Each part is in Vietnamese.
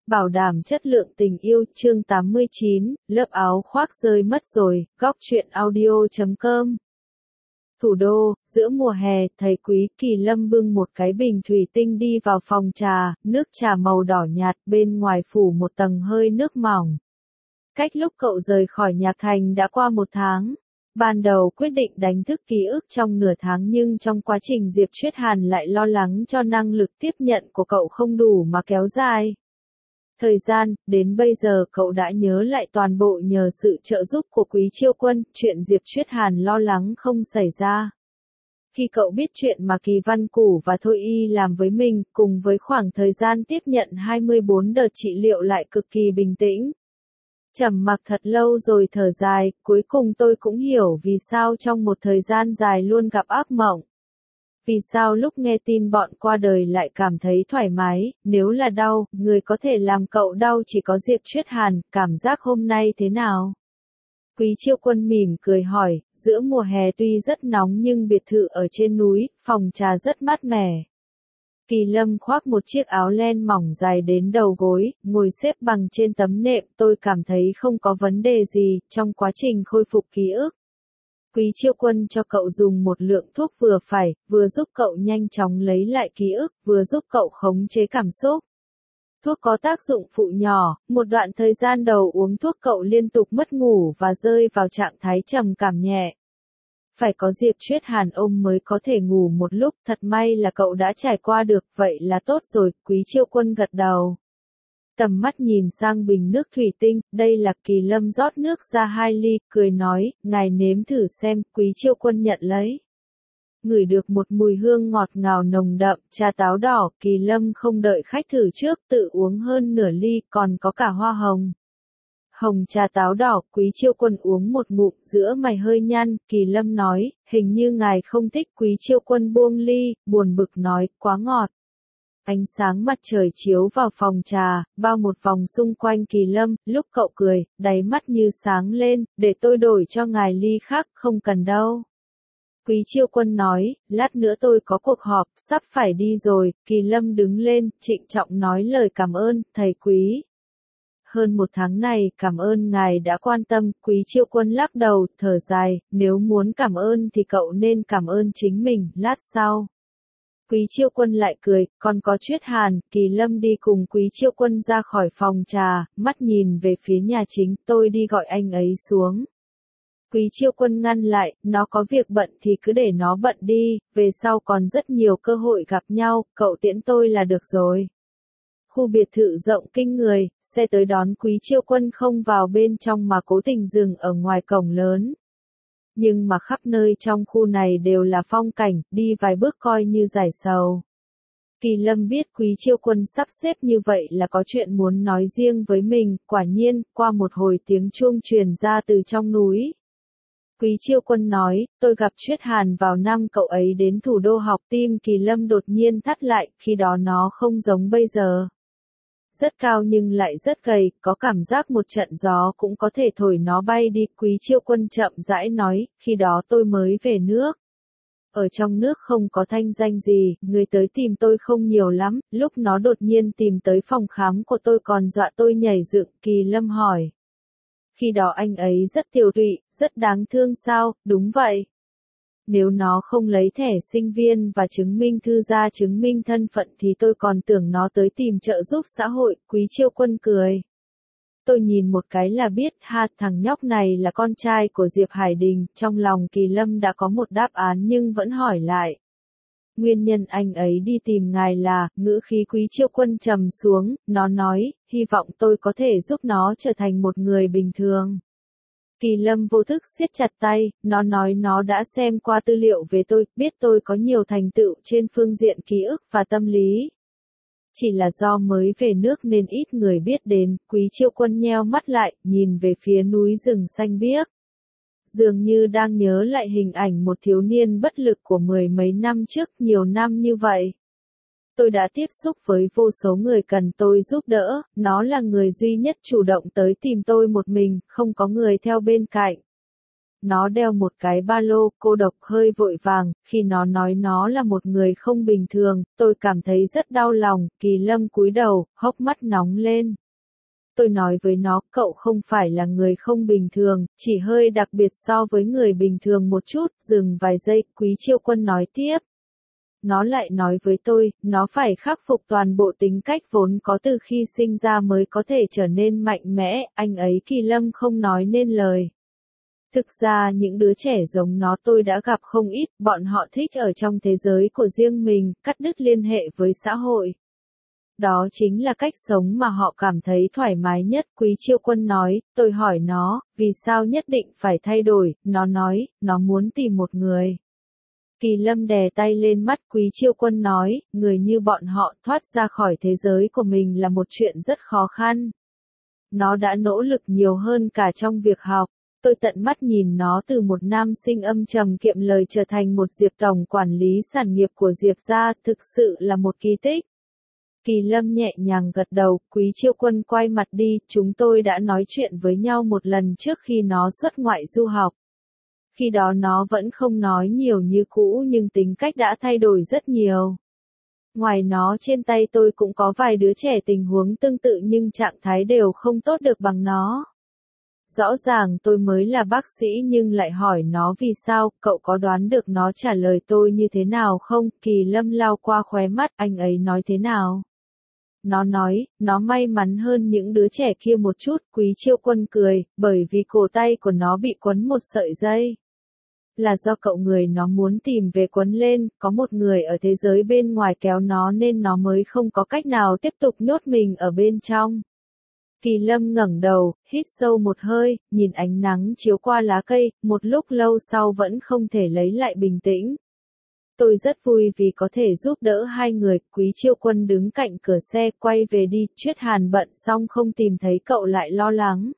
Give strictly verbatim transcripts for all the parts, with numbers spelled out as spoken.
Bảo đảm chất lượng tình yêu, chương tám mươi chín, lớp áo khoác rơi mất rồi, góc truyện audio chấm com. Thủ đô, giữa mùa hè, thầy Quý Kỳ Lâm bưng một cái bình thủy tinh đi vào phòng trà, nước trà màu đỏ nhạt, bên ngoài phủ một tầng hơi nước mỏng. Cách lúc cậu rời khỏi nhạc thành đã qua một tháng. Ban đầu quyết định đánh thức ký ức trong nửa tháng nhưng trong quá trình Diệp Chuyết Hàn lại lo lắng cho năng lực tiếp nhận của cậu không đủ mà kéo dài. Thời gian, đến bây giờ cậu đã nhớ lại toàn bộ nhờ sự trợ giúp của Quý Chiêu Quân, chuyện Diệp Chuyết Hàn lo lắng không xảy ra. Khi cậu biết chuyện mà Kỳ Văn Củ và Thôi Y làm với mình, cùng với khoảng thời gian tiếp nhận hai mươi bốn đợt trị liệu lại cực kỳ bình tĩnh. Trầm mặc thật lâu rồi thở dài, cuối cùng tôi cũng hiểu vì sao trong một thời gian dài luôn gặp ác mộng. Vì sao lúc nghe tin bọn qua đời lại cảm thấy thoải mái, nếu là đau, người có thể làm cậu đau chỉ có Diệp Chuyết Hàn, cảm giác hôm nay thế nào? Quý Chiêu Quân mỉm cười hỏi, giữa mùa hè tuy rất nóng nhưng biệt thự ở trên núi, phòng trà rất mát mẻ. Kỳ Lâm khoác một chiếc áo len mỏng dài đến đầu gối, ngồi xếp bằng trên tấm nệm, tôi cảm thấy không có vấn đề gì, trong quá trình khôi phục ký ức. Quý Chiêu Quân cho cậu dùng một lượng thuốc vừa phải, vừa giúp cậu nhanh chóng lấy lại ký ức, vừa giúp cậu khống chế cảm xúc. Thuốc có tác dụng phụ nhỏ, một đoạn thời gian đầu uống thuốc cậu liên tục mất ngủ và rơi vào trạng thái trầm cảm nhẹ. Phải có Diệp Chuyết Hàn ôm mới có thể ngủ một lúc, thật may là cậu đã trải qua được, vậy là tốt rồi, Quý Chiêu Quân gật đầu. Tầm mắt nhìn sang bình nước thủy tinh, đây là Kỳ Lâm rót nước ra hai ly, cười nói, ngài nếm thử xem, Quý Chiêu Quân nhận lấy. Ngửi được một mùi hương ngọt ngào nồng đậm, trà táo đỏ, Kỳ Lâm không đợi khách thử trước, tự uống hơn nửa ly, còn có cả hoa hồng. Hồng trà táo đỏ, Quý Chiêu Quân uống một ngụm, giữa mày hơi nhăn, Kỳ Lâm nói, hình như ngài không thích. Quý Chiêu Quân buông ly, buồn bực nói, quá ngọt. Ánh sáng mặt trời chiếu vào phòng trà, bao một vòng xung quanh Kỳ Lâm, lúc cậu cười, đáy mắt như sáng lên, để tôi đổi cho ngài ly khác, không cần đâu. Quý Chiêu Quân nói, lát nữa tôi có cuộc họp, sắp phải đi rồi, Kỳ Lâm đứng lên, trịnh trọng nói lời cảm ơn, thầy Quý. Hơn một tháng này, cảm ơn ngài đã quan tâm, Quý Chiêu Quân lắc đầu, thở dài, nếu muốn cảm ơn thì cậu nên cảm ơn chính mình, lát sau. Quý Chiêu Quân lại cười, còn có Chuyết Hàn, Kỳ Lâm đi cùng Quý Chiêu Quân ra khỏi phòng trà, mắt nhìn về phía nhà chính, tôi đi gọi anh ấy xuống. Quý Chiêu Quân ngăn lại, nó có việc bận thì cứ để nó bận đi, về sau còn rất nhiều cơ hội gặp nhau, cậu tiễn tôi là được rồi. Khu biệt thự rộng kinh người, xe tới đón Quý Chiêu Quân không vào bên trong mà cố tình dừng ở ngoài cổng lớn. Nhưng mà khắp nơi trong khu này đều là phong cảnh, đi vài bước coi như giải sầu. Kỳ Lâm biết Quý Chiêu Quân sắp xếp như vậy là có chuyện muốn nói riêng với mình, quả nhiên, qua một hồi tiếng chuông truyền ra từ trong núi. Quý Chiêu Quân nói, tôi gặp Chuyết Hàn vào năm cậu ấy đến thủ đô học, tim Kỳ Lâm đột nhiên thắt lại, khi đó nó không giống bây giờ. Rất cao nhưng lại rất gầy, có cảm giác một trận gió cũng có thể thổi nó bay đi. Quý Chiêu Quân chậm rãi nói, khi đó tôi mới về nước. Ở trong nước không có thanh danh gì, người tới tìm tôi không nhiều lắm, lúc nó đột nhiên tìm tới phòng khám của tôi còn dọa tôi nhảy dựng. Kỳ Lâm hỏi. Khi đó anh ấy rất tiều tụy, rất đáng thương sao, đúng vậy. Nếu nó không lấy thẻ sinh viên và chứng minh thư ra chứng minh thân phận thì tôi còn tưởng nó tới tìm trợ giúp xã hội, Quý Chiêu Quân cười. Tôi nhìn một cái là biết, ha, thằng nhóc này là con trai của Diệp Hải Đình, trong lòng Kỳ Lâm đã có một đáp án nhưng vẫn hỏi lại. Nguyên nhân anh ấy đi tìm ngài là, ngữ khí Quý Chiêu Quân trầm xuống, nó nói, hy vọng tôi có thể giúp nó trở thành một người bình thường. Kỳ Lâm vô thức siết chặt tay, nó nói nó đã xem qua tư liệu về tôi, biết tôi có nhiều thành tựu trên phương diện ký ức và tâm lý. Chỉ là do mới về nước nên ít người biết đến. Quý Chiêu Quân nheo mắt lại, nhìn về phía núi rừng xanh biếc. Dường như đang nhớ lại hình ảnh một thiếu niên bất lực của mười mấy năm trước, nhiều năm như vậy. Tôi đã tiếp xúc với vô số người cần tôi giúp đỡ, nó là người duy nhất chủ động tới tìm tôi một mình, không có người theo bên cạnh. Nó đeo một cái ba lô, cô độc hơi vội vàng, khi nó nói nó là một người không bình thường, tôi cảm thấy rất đau lòng, Kỳ Lâm cúi đầu, hốc mắt nóng lên. Tôi nói với nó, cậu không phải là người không bình thường, chỉ hơi đặc biệt so với người bình thường một chút, dừng vài giây, Quý Chiêu Quân nói tiếp. Nó lại nói với tôi, nó phải khắc phục toàn bộ tính cách vốn có từ khi sinh ra mới có thể trở nên mạnh mẽ, anh ấy Kỳ Lâm không nói nên lời. Thực ra những đứa trẻ giống nó tôi đã gặp không ít, bọn họ thích ở trong thế giới của riêng mình, cắt đứt liên hệ với xã hội. Đó chính là cách sống mà họ cảm thấy thoải mái nhất, Quý Chiêu Quân nói, tôi hỏi nó, vì sao nhất định phải thay đổi, nó nói, nó muốn tìm một người. Kỳ Lâm đè tay lên mắt Quý Chiêu Quân nói, người như bọn họ thoát ra khỏi thế giới của mình là một chuyện rất khó khăn. Nó đã nỗ lực nhiều hơn cả trong việc học. Tôi tận mắt nhìn nó từ một nam sinh âm trầm kiệm lời trở thành một Diệp tổng quản lý sản nghiệp của Diệp gia, thực sự là một kỳ tích. Kỳ Lâm nhẹ nhàng gật đầu, Quý Chiêu Quân quay mặt đi, chúng tôi đã nói chuyện với nhau một lần trước khi nó xuất ngoại du học. Khi đó nó vẫn không nói nhiều như cũ nhưng tính cách đã thay đổi rất nhiều. Ngoài nó trên tay tôi cũng có vài đứa trẻ tình huống tương tự nhưng trạng thái đều không tốt được bằng nó. Rõ ràng tôi mới là bác sĩ nhưng lại hỏi nó vì sao, cậu có đoán được nó trả lời tôi như thế nào không? Kỳ Lâm lau qua khóe mắt, anh ấy nói thế nào? Nó nói, nó may mắn hơn những đứa trẻ kia một chút, Quý Chiêu Quân cười, bởi vì cổ tay của nó bị quấn một sợi dây. Là do cậu người nó muốn tìm về quấn lên, có một người ở thế giới bên ngoài kéo nó nên nó mới không có cách nào tiếp tục nhốt mình ở bên trong. Kỳ Lâm ngẩng đầu, hít sâu một hơi, nhìn ánh nắng chiếu qua lá cây, một lúc lâu sau vẫn không thể lấy lại bình tĩnh. Tôi rất vui vì có thể giúp đỡ hai người, Quý Chiêu Quân đứng cạnh cửa xe, quay về đi, Chuyết Hàn bận xong không tìm thấy cậu lại lo lắng.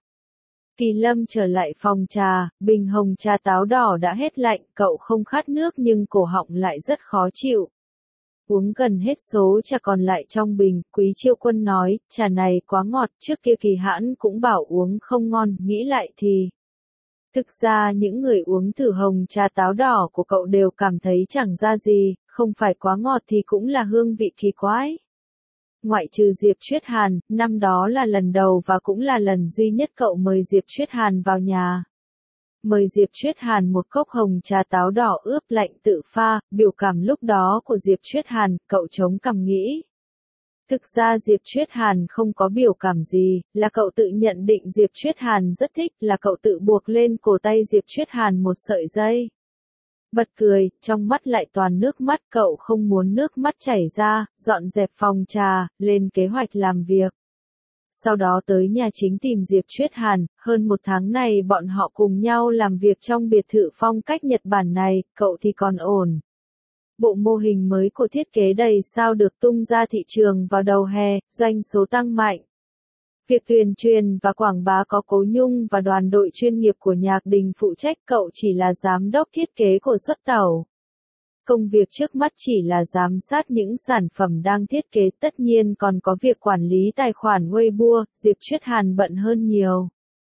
Kỳ Lâm trở lại phòng trà, bình hồng trà táo đỏ đã hết lạnh, cậu không khát nước nhưng cổ họng lại rất khó chịu. Uống gần hết số trà còn lại trong bình, Quý Chiêu Quân nói, trà này quá ngọt, trước kia Kỳ Hãn cũng bảo uống không ngon, nghĩ lại thì. Thực ra những người uống thử hồng trà táo đỏ của cậu đều cảm thấy chẳng ra gì, không phải quá ngọt thì cũng là hương vị kỳ quái. Ngoại trừ Diệp Chuyết Hàn, năm đó là lần đầu và cũng là lần duy nhất cậu mời Diệp Chuyết Hàn vào nhà. Mời Diệp Chuyết Hàn một cốc hồng trà táo đỏ ướp lạnh tự pha, biểu cảm lúc đó của Diệp Chuyết Hàn, cậu chống cằm nghĩ. Thực ra Diệp Chuyết Hàn không có biểu cảm gì, là cậu tự nhận định Diệp Chuyết Hàn rất thích, là cậu tự buộc lên cổ tay Diệp Chuyết Hàn một sợi dây. Bật cười, trong mắt lại toàn nước mắt, cậu không muốn nước mắt chảy ra, dọn dẹp phòng trà, lên kế hoạch làm việc. Sau đó tới nhà chính tìm Diệp Chuyết Hàn, hơn một tháng này bọn họ cùng nhau làm việc trong biệt thự phong cách Nhật Bản này, cậu thì còn ổn. Bộ mô hình mới của thiết kế đầy sao được tung ra thị trường vào đầu hè, doanh số tăng mạnh. Việc tuyên truyền và quảng bá có Cố Nhung và đoàn đội chuyên nghiệp của Nhạc Đình phụ trách, cậu chỉ là giám đốc thiết kế của xuất tàu. Công việc trước mắt chỉ là giám sát những sản phẩm đang thiết kế, tất nhiên còn có việc quản lý tài khoản Weibo, Diệp Chuyết Hàn bận hơn nhiều.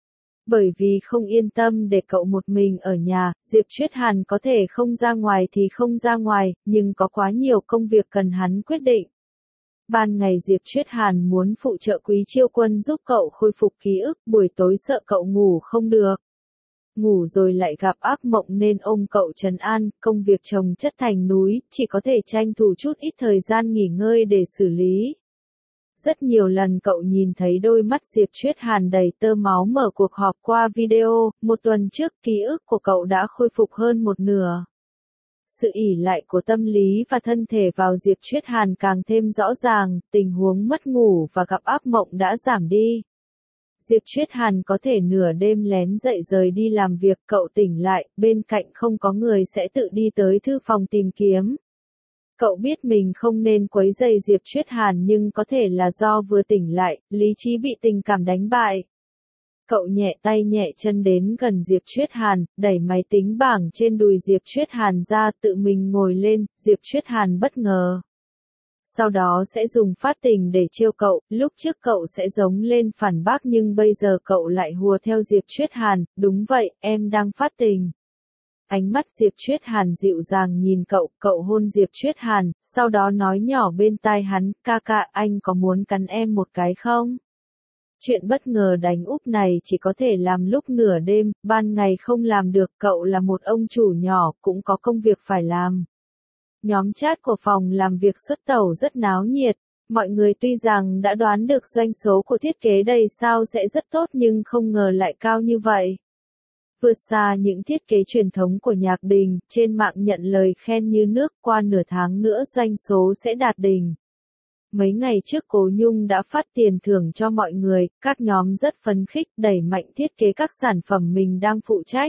Bởi vì không yên tâm để cậu một mình ở nhà, Diệp Chuyết Hàn có thể không ra ngoài thì không ra ngoài, nhưng có quá nhiều công việc cần hắn quyết định. Ban ngày Diệp Chuyết Hàn muốn phụ trợ Quý Chiêu Quân giúp cậu khôi phục ký ức, buổi tối sợ cậu ngủ không được. Ngủ rồi lại gặp ác mộng nên ôm cậu trấn an, công việc chồng chất thành núi, chỉ có thể tranh thủ chút ít thời gian nghỉ ngơi để xử lý. Rất nhiều lần cậu nhìn thấy đôi mắt Diệp Chuyết Hàn đầy tơ máu mở cuộc họp qua video, một tuần trước ký ức của cậu đã khôi phục hơn một nửa. Sự ỷ lại của tâm lý và thân thể vào Diệp Chuyết Hàn càng thêm rõ ràng, tình huống mất ngủ và gặp ác mộng đã giảm đi. Diệp Chuyết Hàn có thể nửa đêm lén dậy rời đi làm việc, cậu tỉnh lại, bên cạnh không có người sẽ tự đi tới thư phòng tìm kiếm. Cậu biết mình không nên quấy rầy Diệp Chuyết Hàn nhưng có thể là do vừa tỉnh lại, lý trí bị tình cảm đánh bại. Cậu nhẹ tay nhẹ chân đến gần Diệp Chuyết Hàn, đẩy máy tính bảng trên đùi Diệp Chuyết Hàn ra, tự mình ngồi lên, Diệp Chuyết Hàn bất ngờ. sau đó sẽ dùng phát tình để trêu cậu, lúc trước cậu sẽ giống lên phản bác nhưng bây giờ cậu lại hùa theo Diệp Chuyết Hàn, đúng vậy, em đang phát tình. Ánh mắt Diệp Chuyết Hàn dịu dàng nhìn cậu, cậu hôn Diệp Chuyết Hàn, sau đó nói nhỏ bên tai hắn, ca ca anh có muốn cắn em một cái không? Chuyện bất ngờ đánh úp này chỉ có thể làm lúc nửa đêm, ban ngày không làm được, cậu là một ông chủ nhỏ, cũng có công việc phải làm. Nhóm chat của phòng làm việc xuất tẩu rất náo nhiệt, mọi người tuy rằng đã đoán được doanh số của thiết kế đầy sao sẽ rất tốt nhưng không ngờ lại cao như vậy. Vượt xa những thiết kế truyền thống của Nhạc Đình, trên mạng nhận lời khen như nước, qua nửa tháng nữa doanh số sẽ đạt đỉnh. Mấy ngày trước Cố Nhung đã phát tiền thưởng cho mọi người, các nhóm rất phấn khích đẩy mạnh thiết kế các sản phẩm mình đang phụ trách.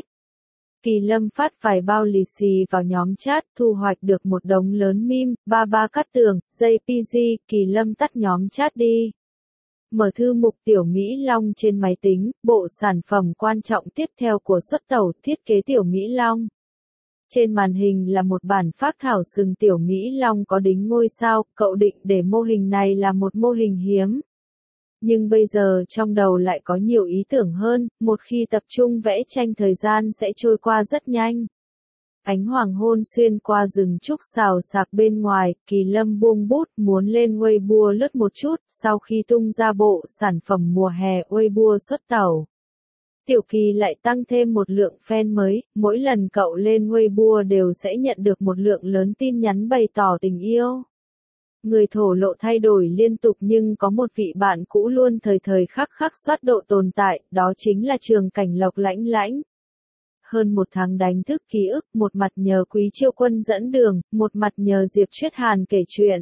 Kỳ Lâm phát vài bao lì xì vào nhóm chat, thu hoạch được một đống lớn meme, ba ba cắt tường, jê pê giê, Kỳ Lâm tắt nhóm chat đi. Mở thư mục Tiểu Mỹ Long trên máy tính, bộ sản phẩm quan trọng tiếp theo của xuất tẩu, thiết kế Tiểu Mỹ Long. Trên màn hình là một bản phác thảo sừng Tiểu Mỹ Long có đính ngôi sao, cậu định để mô hình này là một mô hình hiếm. Nhưng bây giờ trong đầu lại có nhiều ý tưởng hơn, một khi tập trung vẽ tranh thời gian sẽ trôi qua rất nhanh. Ánh hoàng hôn xuyên qua rừng trúc xào xạc bên ngoài, Kỳ Lâm buông bút muốn lên Weibo lướt một chút, sau khi tung ra bộ sản phẩm mùa hè Weibo xuất tẩu. Tiểu Kỳ lại tăng thêm một lượng fan mới, mỗi lần cậu lên Weibo đều sẽ nhận được một lượng lớn tin nhắn bày tỏ tình yêu. Người thổ lộ thay đổi liên tục nhưng có một vị bạn cũ luôn thời thời khắc khắc soát độ tồn tại, đó chính là Trường Cảnh Lộc Lãnh Lãnh. Hơn một tháng đánh thức ký ức, một mặt nhờ Quý Chiêu Quân dẫn đường, một mặt nhờ Diệp Chuyết Hàn kể chuyện.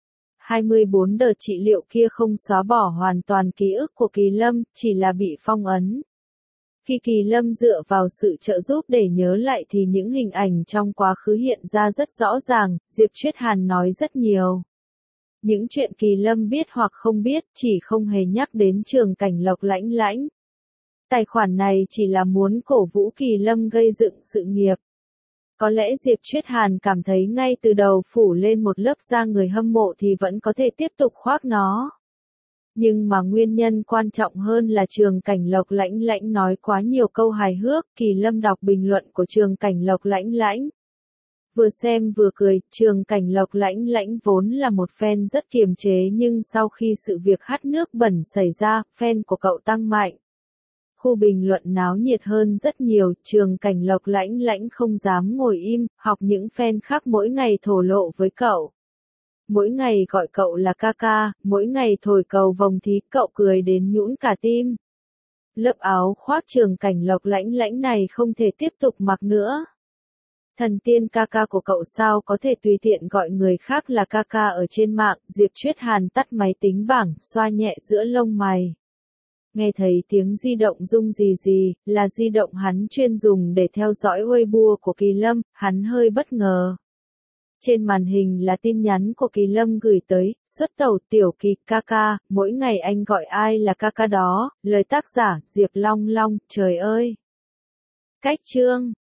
hai mươi bốn đợt trị liệu kia không xóa bỏ hoàn toàn ký ức của Kỳ Lâm, chỉ là bị phong ấn. Khi Kỳ Lâm dựa vào sự trợ giúp để nhớ lại thì những hình ảnh trong quá khứ hiện ra rất rõ ràng, Diệp Chuyết Hàn nói rất nhiều. Những chuyện Kỳ Lâm biết hoặc không biết, chỉ không hề nhắc đến Trường Cảnh Lộc Lãnh Lãnh. Tài khoản này chỉ là muốn cổ vũ Kỳ Lâm gây dựng sự nghiệp. Có lẽ Diệp Chuyết Hàn cảm thấy ngay từ đầu phủ lên một lớp da người hâm mộ thì vẫn có thể tiếp tục khoác nó. Nhưng mà nguyên nhân quan trọng hơn là Trường Cảnh Lộc Lãnh Lãnh nói quá nhiều câu hài hước, Kỳ Lâm đọc bình luận của Trường Cảnh Lộc Lãnh Lãnh. Vừa xem vừa cười, Trường Cảnh Lộc Lãnh Lãnh vốn là một fan rất kiềm chế nhưng sau khi sự việc hắt nước bẩn xảy ra, fan của cậu tăng mạnh. Khu bình luận náo nhiệt hơn rất nhiều, Trường Cảnh Lộc Lãnh Lãnh không dám ngồi im, học những fan khác mỗi ngày thổ lộ với cậu. Mỗi ngày gọi cậu là ca ca, mỗi ngày thổi cầu vồng thì cậu cười đến nhũn cả tim. Lớp áo khoác Trường Cảnh Lộc Lãnh Lãnh này không thể tiếp tục mặc nữa. Thần tiên ca ca của cậu sao có thể tùy tiện gọi người khác là ca ca ở trên mạng, Diệp Chuyết Hàn tắt máy tính bảng, xoa nhẹ giữa lông mày. Nghe thấy tiếng di động rung rì rì, là di động hắn chuyên dùng để theo dõi Weibo của Kỳ Lâm, hắn hơi bất ngờ. Trên màn hình là tin nhắn của Kỳ Lâm gửi tới, xuất tẩu Tiểu Kỳ ca ca, mỗi ngày anh gọi ai là ca ca đó, lời tác giả Diệp Long Long, trời ơi. Cách chương